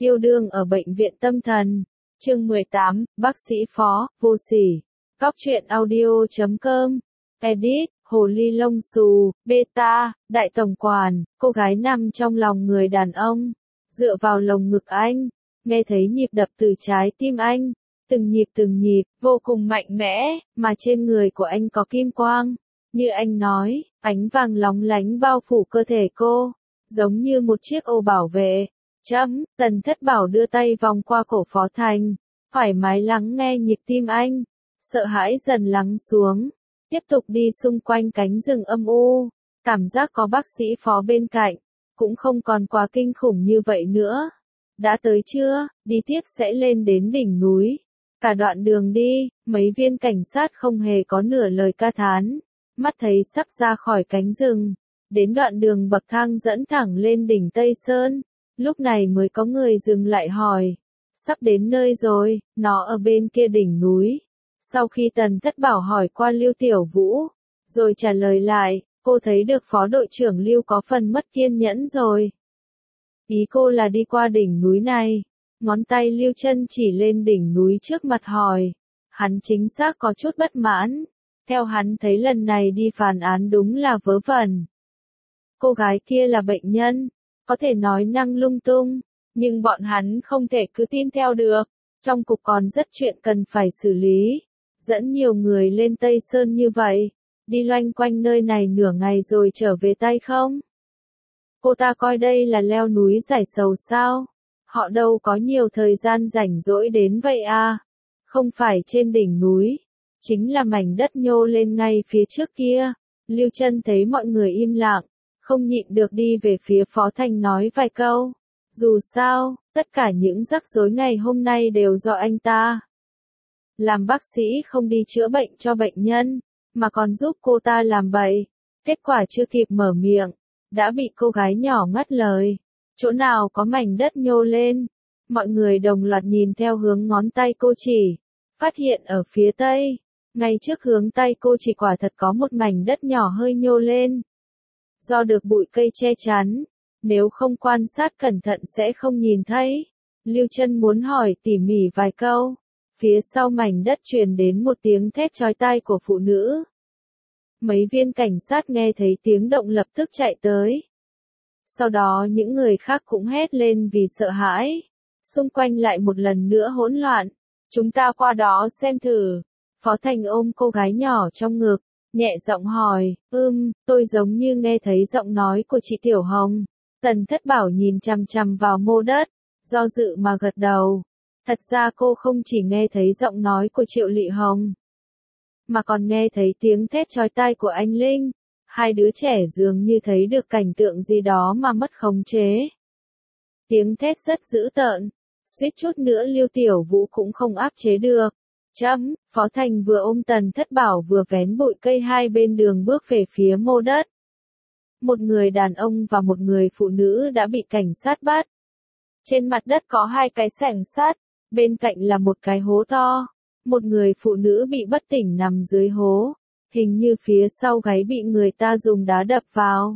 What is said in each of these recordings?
Yêu đương ở bệnh viện tâm thần. Chương 18, bác sĩ Phó, vô sỉ. Góc truyện audio.com. Edit, hồ ly lông xù, beta, đại tổng quản, cô gái nằm trong lòng người đàn ông. Dựa vào lồng ngực anh, nghe thấy nhịp đập từ trái tim anh. Từng nhịp, vô cùng mạnh mẽ, mà trên người của anh có kim quang. Như anh nói, ánh vàng lóng lánh bao phủ cơ thể cô, giống như một chiếc ô bảo vệ. Tần Thất Bảo đưa tay vòng qua cổ Phó Thành, thoải mái lắng nghe nhịp tim anh, sợ hãi dần lắng xuống, tiếp tục đi xung quanh cánh rừng âm u, cảm giác có bác sĩ Phó bên cạnh, cũng không còn quá kinh khủng như vậy nữa. Đã tới chưa, đi tiếp sẽ lên đến đỉnh núi. Cả đoạn đường đi, mấy viên cảnh sát không hề có nửa lời ca thán, mắt thấy sắp ra khỏi cánh rừng, đến đoạn đường bậc thang dẫn thẳng lên đỉnh Tây Sơn. Lúc này mới có người dừng lại hỏi, sắp đến nơi rồi, nó ở bên kia đỉnh núi. Sau khi Tần Thất Bảo hỏi qua Lưu Tiểu Vũ, rồi trả lời lại, cô thấy được Phó đội trưởng Lưu có phần mất kiên nhẫn rồi. Ý cô là đi qua đỉnh núi này. Ngón tay Lưu Chân chỉ lên đỉnh núi trước mặt hỏi. Hắn chính xác có chút bất mãn. Theo hắn thấy lần này đi phản án đúng là vớ vẩn. Cô gái kia là bệnh nhân, có thể nói năng lung tung, nhưng bọn hắn không thể cứ tin theo được. Trong cục còn rất chuyện cần phải xử lý. Dẫn nhiều người lên Tây Sơn như vậy, đi loanh quanh nơi này nửa ngày rồi trở về tay không? Cô ta coi đây là leo núi giải sầu sao? Họ đâu có nhiều thời gian rảnh rỗi đến vậy à? Không phải trên đỉnh núi, chính là mảnh đất nhô lên ngay phía trước kia. Lưu Chân thấy mọi người im lặng, không nhịn được đi về phía Phó Thành nói vài câu. Dù sao, tất cả những rắc rối ngày hôm nay đều do anh ta. Làm bác sĩ không đi chữa bệnh cho bệnh nhân, mà còn giúp cô ta làm bậy. Kết quả chưa kịp mở miệng, đã bị cô gái nhỏ ngắt lời. Chỗ nào có mảnh đất nhô lên? Mọi người đồng loạt nhìn theo hướng ngón tay cô chỉ, phát hiện ở phía tây, ngay trước hướng tay cô chỉ quả thật có một mảnh đất nhỏ hơi nhô lên. Do được bụi cây che chắn, nếu không quan sát cẩn thận sẽ không nhìn thấy. Lưu Chân muốn hỏi tỉ mỉ vài câu, phía sau mảnh đất truyền đến một tiếng thét chói tai của phụ nữ. Mấy viên cảnh sát nghe thấy tiếng động lập tức chạy tới. Sau đó những người khác cũng hét lên vì sợ hãi. Xung quanh lại một lần nữa hỗn loạn. Chúng ta qua đó xem thử. Phó Thành ôm cô gái nhỏ trong ngực, nhẹ giọng hỏi, tôi giống như nghe thấy giọng nói của chị Tiểu Hồng. Tần Thất Bảo nhìn chằm chằm vào mô đất, do dự mà gật đầu. Thật ra cô không chỉ nghe thấy giọng nói của Triệu Lị Hồng, mà còn nghe thấy tiếng thét chói tai của anh Linh. Hai đứa trẻ dường như thấy được cảnh tượng gì đó mà mất khống chế. Tiếng thét rất dữ tợn, suýt chút nữa Lưu Tiểu Vũ cũng không áp chế được. Phó Thành vừa ôm Tần Thất Bảo vừa vén bụi cây hai bên đường bước về phía mô đất. Một người đàn ông và một người phụ nữ đã bị cảnh sát bắt. Trên mặt đất có hai cái xẻng sắt, bên cạnh là một cái hố to. Một người phụ nữ bị bất tỉnh nằm dưới hố. Hình như phía sau gáy bị người ta dùng đá đập vào.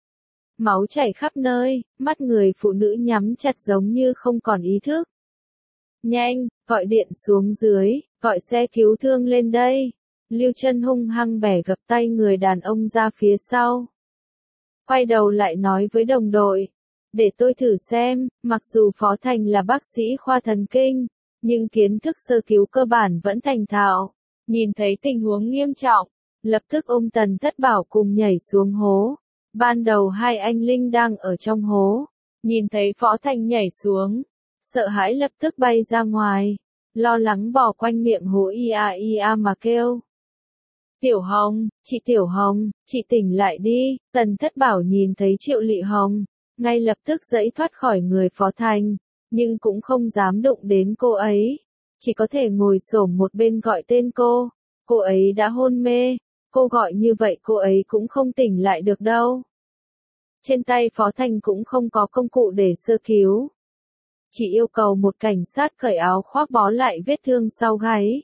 Máu chảy khắp nơi, mắt người phụ nữ nhắm chặt giống như không còn ý thức. Nhanh, gọi điện xuống dưới, gọi xe cứu thương lên đây. Lưu Chân hung hăng bẻ gập tay người đàn ông ra phía sau. Quay đầu lại nói với đồng đội, để tôi thử xem, mặc dù Phó Thành là bác sĩ khoa thần kinh, nhưng kiến thức sơ cứu cơ bản vẫn thành thạo. Nhìn thấy tình huống nghiêm trọng, lập tức ôm Tần Thất Bảo cùng nhảy xuống hố. Ban đầu hai anh Linh đang ở trong hố, nhìn thấy Phó Thành nhảy xuống, sợ hãi lập tức bay ra ngoài, lo lắng bò quanh miệng hố ia mà kêu. Tiểu Hồng, chị Tiểu Hồng, chị tỉnh lại đi. Tần Thất Bảo nhìn thấy Triệu Lị Hồng, ngay lập tức giãy thoát khỏi người Phó Thành, nhưng cũng không dám đụng đến cô ấy, chỉ có thể ngồi xổm một bên gọi tên cô. Cô ấy đã hôn mê. Cô gọi như vậy cô ấy cũng không tỉnh lại được đâu. Trên tay Phó Thành cũng không có công cụ để sơ cứu. Chỉ yêu cầu một cảnh sát cởi áo khoác bó lại vết thương sau gáy.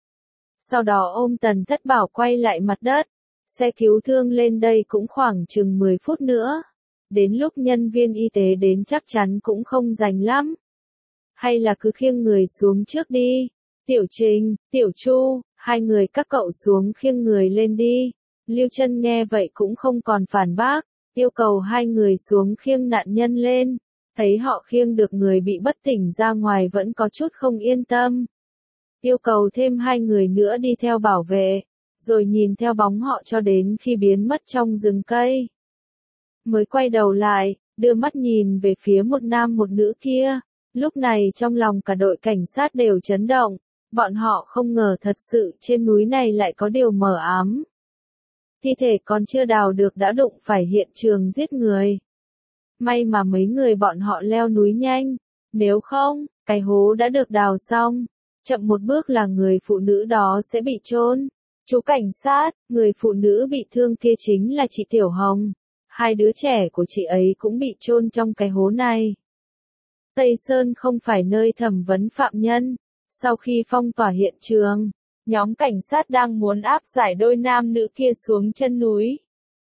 Sau đó ôm Tần Thất Bảo quay lại mặt đất. Xe cứu thương lên đây cũng khoảng chừng 10 phút nữa. Đến lúc nhân viên y tế đến chắc chắn cũng không rảnh lắm. hay là cứ khiêng người xuống trước đi. Tiểu Trình, Tiểu Chu, hai người các cậu xuống khiêng người lên đi. Lưu Chân nghe vậy cũng không còn phản bác, yêu cầu hai người xuống khiêng nạn nhân lên. Thấy họ khiêng được người bị bất tỉnh ra ngoài vẫn có chút không yên tâm. Yêu cầu thêm hai người nữa đi theo bảo vệ, rồi nhìn theo bóng họ cho đến khi biến mất trong rừng cây. Mới quay đầu lại, đưa mắt nhìn về phía một nam một nữ kia. Lúc này trong lòng cả đội cảnh sát đều chấn động, bọn họ không ngờ thật sự trên núi này lại có điều mờ ám. Thi thể còn chưa đào được đã đụng phải hiện trường giết người. May mà mấy người bọn họ leo núi nhanh, nếu không, cái hố đã được đào xong, chậm một bước là người phụ nữ đó sẽ bị chôn. Chú cảnh sát, người phụ nữ bị thương kia chính là chị Tiểu Hồng. Hai đứa trẻ của chị ấy cũng bị chôn trong cái hố này. Tây Sơn không phải nơi thẩm vấn phạm nhân. Sau khi phong tỏa hiện trường, nhóm cảnh sát đang muốn áp giải đôi nam nữ kia xuống chân núi.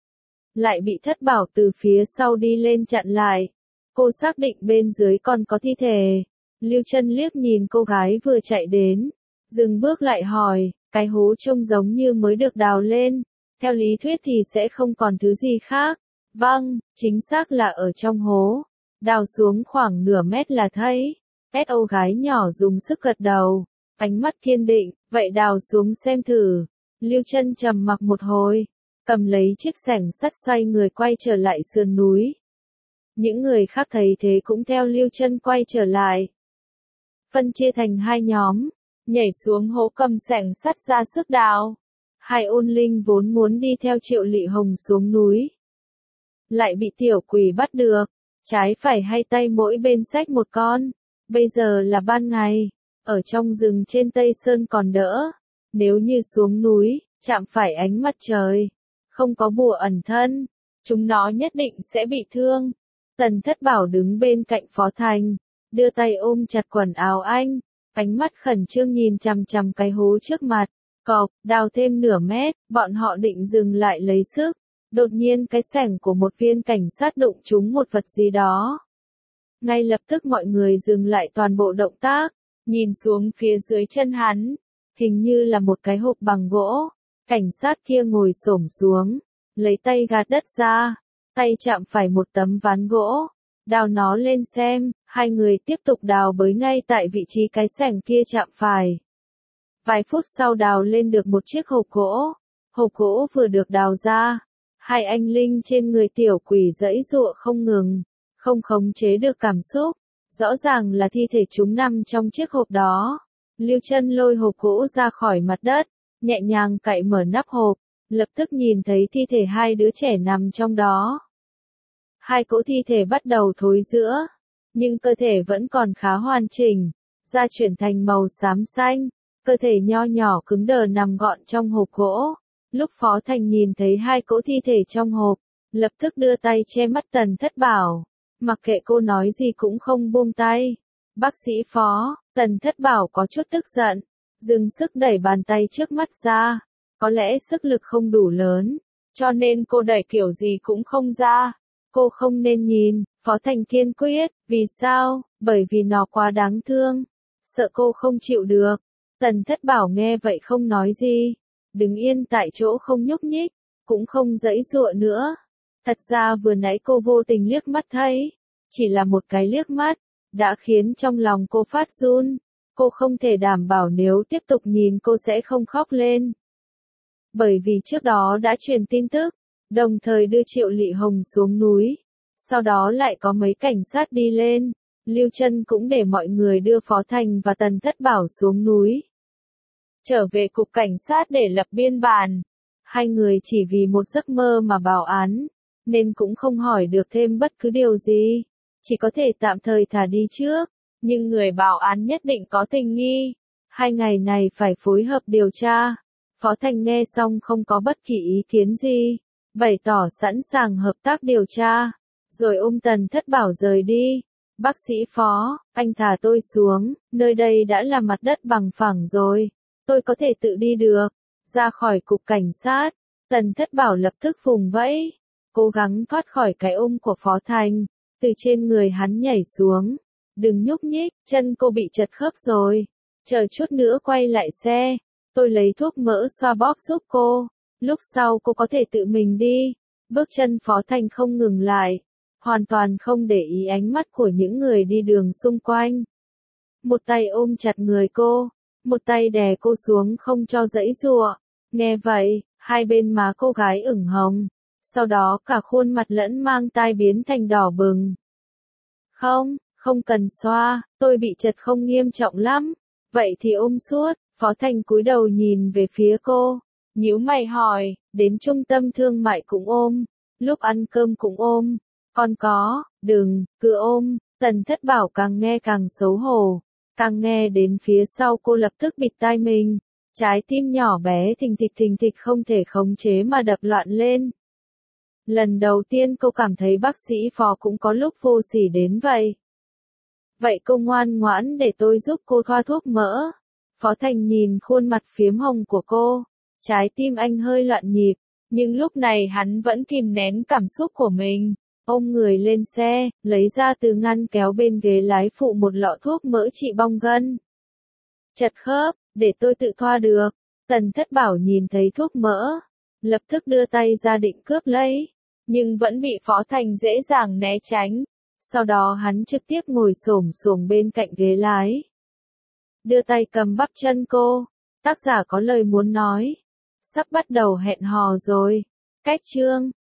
Lại bị Thất Bảo từ phía sau đi lên chặn lại. Cô xác định bên dưới còn có thi thể. Lưu Chân liếc nhìn cô gái vừa chạy đến, dừng bước lại hỏi, cái hố trông giống như mới được đào lên. Theo lý thuyết thì sẽ không còn thứ gì khác. Vâng, chính xác là ở trong hố. Đào xuống khoảng nửa mét là thấy. S.O. gái nhỏ dùng sức gật đầu, ánh mắt kiên định, vậy đào xuống xem thử. Lưu Chân trầm mặc một hồi, cầm lấy chiếc xẻng sắt xoay người quay trở lại sườn núi. Những người khác thấy thế cũng theo Lưu Chân quay trở lại. Phân chia thành hai nhóm, nhảy xuống hố cầm xẻng sắt ra sức đào. Hai ôn linh vốn muốn đi theo Triệu Lị Hồng xuống núi, lại bị tiểu quỷ bắt được, trái phải hai tay mỗi bên xách một con. Bây giờ là ban ngày, ở trong rừng trên Tây Sơn còn đỡ, nếu như xuống núi, chạm phải ánh mặt trời, không có bùa ẩn thân, chúng nó nhất định sẽ bị thương. Tần Thất Bảo đứng bên cạnh Phó Thành, đưa tay ôm chặt quần áo anh, ánh mắt khẩn trương nhìn chằm chằm cái hố trước mặt. Cộc, đào thêm nửa mét, bọn họ định dừng lại lấy sức. Đột nhiên cái xẻng của một viên cảnh sát đụng trúng một vật gì đó. Ngay lập tức mọi người dừng lại toàn bộ động tác, nhìn xuống phía dưới chân hắn, hình như là một cái hộp bằng gỗ. Cảnh sát kia ngồi xổm xuống, lấy tay gạt đất ra, tay chạm phải một tấm ván gỗ, đào nó lên xem. Hai người tiếp tục đào bới ngay tại vị trí cái xẻng kia chạm phải. Vài phút sau đào lên được một chiếc hộp gỗ. Hộp gỗ vừa được đào ra, hai anh linh trên người tiểu quỷ giãy giụa không ngừng, không khống chế được cảm xúc. Rõ ràng là thi thể chúng nằm trong chiếc hộp đó. Lưu Chân lôi hộp gỗ ra khỏi mặt đất, nhẹ nhàng cạy mở nắp hộp, lập tức nhìn thấy thi thể hai đứa trẻ nằm trong đó. Hai cỗ thi thể bắt đầu thối rữa, nhưng cơ thể vẫn còn khá hoàn chỉnh, da chuyển thành màu xám xanh, cơ thể nho nhỏ cứng đờ nằm gọn trong hộp gỗ. Lúc Phó Thành nhìn thấy hai cỗ thi thể trong hộp, lập tức đưa tay che mắt Tần Thất Bảo, mặc kệ cô nói gì cũng không buông tay. Bác sĩ Phó, Tần Thất Bảo có chút tức giận, dừng sức đẩy bàn tay trước mắt ra, có lẽ sức lực không đủ lớn, cho nên cô đẩy kiểu gì cũng không ra. Cô không nên nhìn. Phó Thành kiên quyết, vì sao? Bởi vì nó quá đáng thương, sợ cô không chịu được. Tần Thất Bảo nghe vậy không nói gì, đứng yên tại chỗ không nhúc nhích, cũng không giãy giụa nữa. Thật ra vừa nãy cô vô tình liếc mắt thấy, chỉ là một cái liếc mắt, đã khiến trong lòng cô phát run. Cô không thể đảm bảo nếu tiếp tục nhìn cô sẽ không khóc lên. Bởi vì trước đó đã truyền tin tức, đồng thời đưa Triệu Lị Hồng xuống núi. Sau đó lại có mấy cảnh sát đi lên, Lưu Chân cũng để mọi người đưa Phó Thành và Tần Thất Bảo xuống núi. Trở về cục cảnh sát để lập biên bản. Hai người chỉ vì một giấc mơ mà báo án, nên cũng không hỏi được thêm bất cứ điều gì, chỉ có thể tạm thời thả đi trước, nhưng người báo án nhất định có tình nghi. 2 ngày này phải phối hợp điều tra. Phó Thành nghe xong không có bất kỳ ý kiến gì, bày tỏ sẵn sàng hợp tác điều tra, rồi ôm Tần Thất Bảo rời đi. Bác sĩ Phó, anh thả tôi xuống, nơi đây đã là mặt đất bằng phẳng rồi, tôi có thể tự đi được. Ra khỏi cục cảnh sát, Tần Thất Bảo lập tức vùng vẫy, cố gắng thoát khỏi cái ôm của Phó Thành, từ trên người hắn nhảy xuống, Đừng nhúc nhích, chân cô bị trật khớp rồi. Chờ chút nữa quay lại xe. Tôi lấy thuốc mỡ xoa bóp giúp cô. Lúc sau cô có thể tự mình đi. Bước chân Phó Thành không ngừng lại. Hoàn toàn không để ý ánh mắt của những người đi đường xung quanh. Một tay ôm chặt người cô. Một tay đè cô xuống không cho giãy giụa. Nghe vậy, hai bên má cô gái ửng hồng. Sau đó cả khuôn mặt lẫn mang tai biến thành đỏ bừng. Không, không cần xoa, tôi bị trật không nghiêm trọng lắm. Vậy thì ôm suốt. Phó Thành cúi đầu nhìn về phía cô. Nhíu mày hỏi, đến trung tâm thương mại cũng ôm. Lúc ăn cơm cũng ôm. Còn có, đừng, cứ ôm. Tần Thất Bảo càng nghe càng xấu hổ. Càng nghe đến phía sau cô lập tức bịt tai mình. Trái tim nhỏ bé thình thịch không thể khống chế mà đập loạn lên. Lần đầu tiên cô cảm thấy bác sĩ Phó cũng có lúc vô sỉ đến vậy. Vậy cô ngoan ngoãn để tôi giúp cô thoa thuốc mỡ. Phó Thành nhìn khuôn mặt phiếm hồng của cô. Trái tim anh hơi loạn nhịp. Nhưng lúc này hắn vẫn kìm nén cảm xúc của mình. Ôm người lên xe, lấy ra từ ngăn kéo bên ghế lái phụ một lọ thuốc mỡ trị bong gân. Chật khớp, để tôi tự thoa được. Tần Thất Bảo nhìn thấy thuốc mỡ. Lập tức đưa tay ra định cướp lấy. Nhưng vẫn bị Phó Thành dễ dàng né tránh. Sau đó hắn trực tiếp ngồi xổm xuống bên cạnh ghế lái. Đưa tay cầm bắp chân cô. Tác giả có lời muốn nói. Sắp bắt đầu hẹn hò rồi. Cách chương